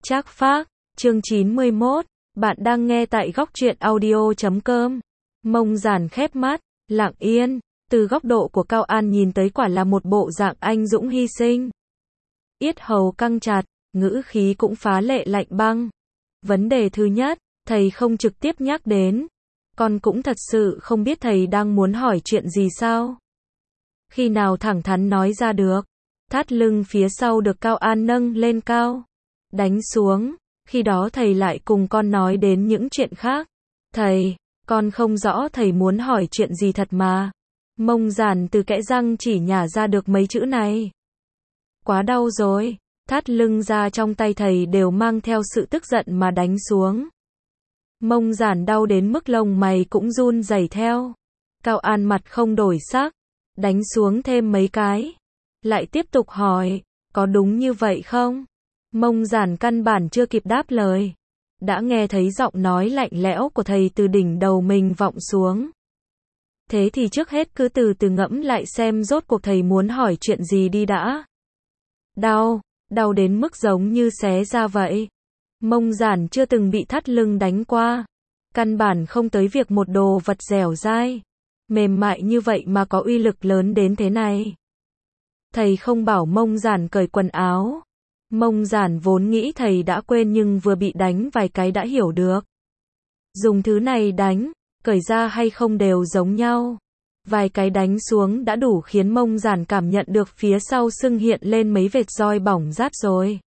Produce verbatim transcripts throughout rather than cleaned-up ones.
Trác Phác, chương chín mươi mốt, bạn đang nghe tại góc truyện audio chấm com. Mông Giản khép mắt, lặng yên, từ góc độ của Cao An nhìn tới quả là một bộ dạng anh dũng hy sinh. Yết hầu căng chặt, ngữ khí cũng phá lệ lạnh băng. Vấn đề thứ nhất, thầy không trực tiếp nhắc đến. Con cũng thật sự không biết thầy đang muốn hỏi chuyện gì sao? Khi nào thẳng thắn nói ra được. Thắt lưng phía sau được Cao An nâng lên cao, đánh xuống, khi đó thầy lại cùng con nói đến những chuyện khác. Thầy, con không rõ thầy muốn hỏi chuyện gì thật mà. Mông Giản từ kẽ răng chỉ nhả ra được mấy chữ này. Quá đau rồi, thắt lưng ra trong tay thầy đều mang theo sự tức giận mà đánh xuống. Mông Giản đau đến mức lông mày cũng run rẩy theo. Cao An mặt không đổi sắc, đánh xuống thêm mấy cái. Lại tiếp tục hỏi, có đúng như vậy không? Mông Giản căn bản chưa kịp đáp lời. Đã nghe thấy giọng nói lạnh lẽo của thầy từ đỉnh đầu mình vọng xuống. Thế thì trước hết cứ từ từ ngẫm lại xem rốt cuộc thầy muốn hỏi chuyện gì đi đã. Đau, đau đến mức giống như xé ra vậy. Mông Giản chưa từng bị thắt lưng đánh qua. Căn bản không tới việc một đồ vật dẻo dai, mềm mại như vậy mà có uy lực lớn đến thế này. Thầy không bảo Mông Giản cởi quần áo. Mông Giản vốn nghĩ thầy đã quên nhưng vừa bị đánh vài cái đã hiểu được. Dùng thứ này đánh, cởi ra hay không đều giống nhau. Vài cái đánh xuống đã đủ khiến Mông Giản cảm nhận được phía sau sưng hiện lên mấy vệt roi bỏng rát rồi.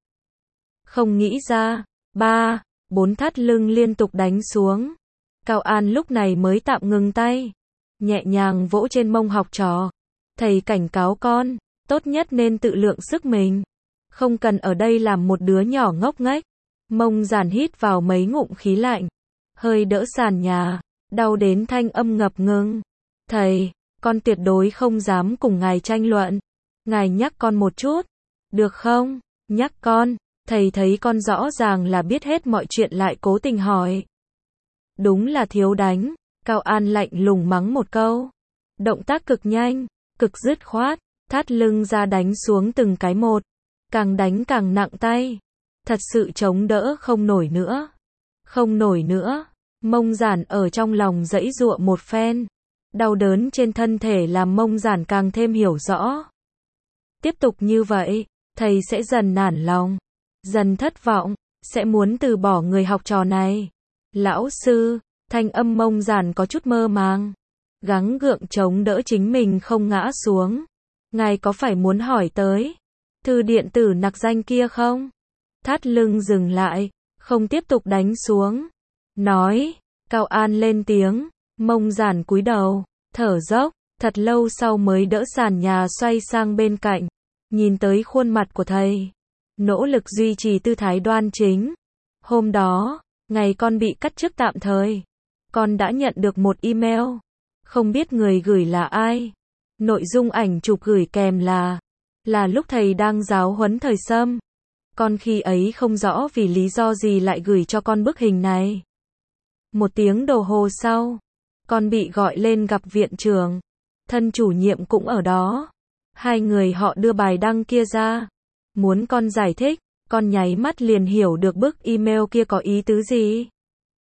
Không nghĩ ra, ba, bốn thắt lưng liên tục đánh xuống. Cao An lúc này mới tạm ngừng tay, nhẹ nhàng vỗ trên mông học trò. Thầy cảnh cáo con, tốt nhất nên tự lượng sức mình. Không cần ở đây làm một đứa nhỏ ngốc nghếch. Mông Giản hít vào mấy ngụm khí lạnh, hơi đỡ sàn nhà, đau đến thanh âm ngập ngừng. Thầy, con tuyệt đối không dám cùng ngài tranh luận. Ngài nhắc con một chút, được không? Nhắc con, thầy thấy con rõ ràng là biết hết mọi chuyện lại cố tình hỏi. Đúng là thiếu đánh, Cao An lạnh lùng mắng một câu. Động tác cực nhanh, cực dứt khoát, thắt lưng ra đánh xuống từng cái một. Càng đánh càng nặng tay. Thật sự chống đỡ không nổi nữa. Không nổi nữa. Mông Giản ở trong lòng giãy giụa một phen. Đau đớn trên thân thể làm Mông Giản càng thêm hiểu rõ. Tiếp tục như vậy, thầy sẽ dần nản lòng, dần thất vọng, sẽ muốn từ bỏ người học trò này. Lão sư, thanh âm Mông Giản có chút mơ màng, gắng gượng chống đỡ chính mình không ngã xuống. Ngài có phải muốn hỏi tới thư điện tử nặc danh kia không? Thắt lưng dừng lại, không tiếp tục đánh xuống. Nói, Cao An lên tiếng. Mông Giản cúi đầu, thở dốc, thật lâu sau mới đỡ sàn nhà xoay sang bên cạnh, nhìn tới khuôn mặt của thầy, nỗ lực duy trì tư thái đoan chính. Hôm đó, ngày con bị cắt chức tạm thời, con đã nhận được một email, không biết người gửi là ai. Nội dung ảnh chụp gửi kèm là là lúc thầy đang giáo huấn thời Sâm. Con khi ấy không rõ vì lý do gì lại gửi cho con bức hình này. Một tiếng đồng hồ sau, con bị gọi lên gặp viện trưởng. Thân chủ nhiệm cũng ở đó. Hai người họ đưa bài đăng kia ra, muốn con giải thích. Con nháy mắt liền hiểu được bức email kia có ý tứ gì.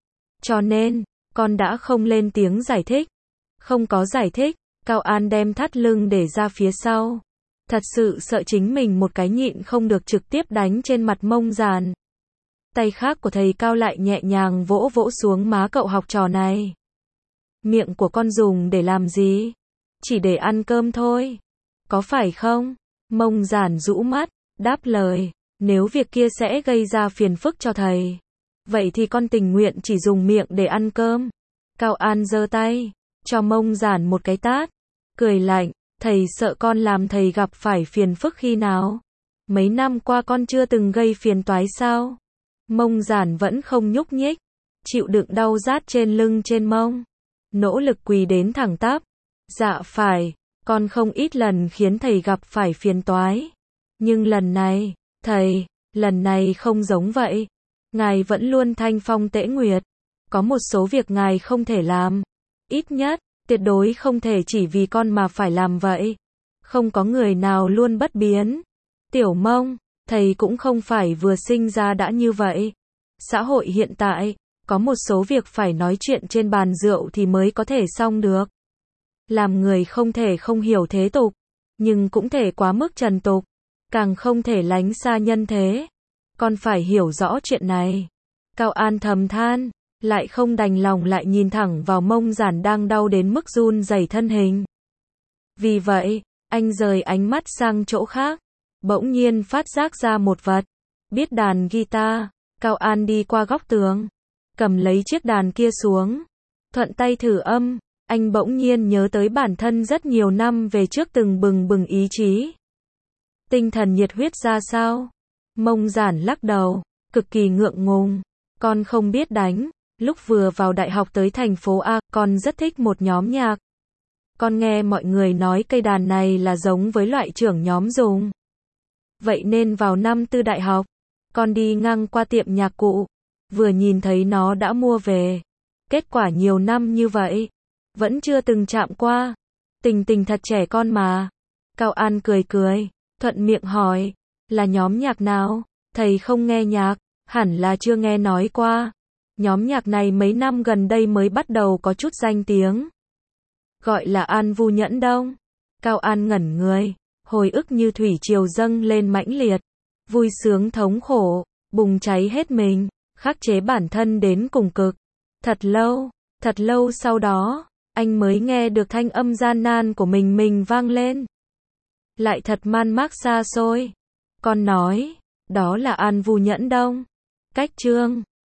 Cho nên, con đã không lên tiếng giải thích. Không có giải thích, Cao An đem thắt lưng để ra phía sau. Thật sự sợ chính mình một cái nhịn không được trực tiếp đánh trên mặt Mông Giản. Tay khác của thầy Cao lại nhẹ nhàng vỗ vỗ xuống má cậu học trò này. Miệng của con dùng để làm gì? Chỉ để ăn cơm thôi. Có phải không? Mông Giản rũ mắt, đáp lời. Nếu việc kia sẽ gây ra phiền phức cho thầy, vậy thì con tình nguyện chỉ dùng miệng để ăn cơm. Cao An giơ tay, cho Mông Giản một cái tát. Cười lạnh, thầy sợ con làm thầy gặp phải phiền phức khi nào? Mấy năm qua con chưa từng gây phiền toái sao? Mông Giản vẫn không nhúc nhích, chịu đựng đau rát trên lưng trên mông, nỗ lực quỳ đến thẳng tắp. Dạ phải, con không ít lần khiến thầy gặp phải phiền toái. Nhưng lần này, thầy, lần này không giống vậy. Ngài vẫn luôn thanh phong tễ nguyệt. Có một số việc ngài không thể làm. Ít nhất, tuyệt đối không thể chỉ vì con mà phải làm vậy. Không có người nào luôn bất biến. Tiểu Mông, thầy cũng không phải vừa sinh ra đã như vậy. Xã hội hiện tại, có một số việc phải nói chuyện trên bàn rượu thì mới có thể xong được. Làm người không thể không hiểu thế tục, nhưng cũng thể quá mức trần tục, càng không thể lánh xa nhân thế. Con phải hiểu rõ chuyện này. Cao An thầm than, lại không đành lòng lại nhìn thẳng vào mông Giản đang đau đến mức run rẩy thân hình. Vì vậy, anh rời ánh mắt sang chỗ khác, bỗng nhiên phát giác ra một vật. Biết đàn guitar, Cao An đi qua góc tường, cầm lấy chiếc đàn kia xuống, thuận tay thử âm. Anh bỗng nhiên nhớ tới bản thân rất nhiều năm về trước từng bừng bừng ý chí, tinh thần nhiệt huyết ra sao. Mông Giản lắc đầu, cực kỳ ngượng ngùng. Con không biết đánh. Lúc vừa vào đại học tới thành phố A, con rất thích một nhóm nhạc. Con nghe mọi người nói cây đàn này là giống với loại trưởng nhóm dùng. Vậy nên vào năm tư đại học, con đi ngang qua tiệm nhạc cụ, vừa nhìn thấy nó đã mua về. Kết quả nhiều năm như vậy, vẫn chưa từng chạm qua. Tình tình thật trẻ con mà. Cao An cười cười, thuận miệng hỏi, là nhóm nhạc nào? Thầy không nghe nhạc, hẳn là chưa nghe nói qua. Nhóm nhạc này mấy năm gần đây mới bắt đầu có chút danh tiếng. Gọi là An Vu Nhẫn Đông. Cao An ngẩn người, hồi ức như thủy triều dâng lên mãnh liệt. Vui sướng thống khổ, bùng cháy hết mình, khắc chế bản thân đến cùng cực. Thật lâu, thật lâu sau đó, anh mới nghe được thanh âm gian nan của mình mình vang lên. Lại thật man mác xa xôi. Con nói, đó là An Vu Nhẫn Đông. Cách chương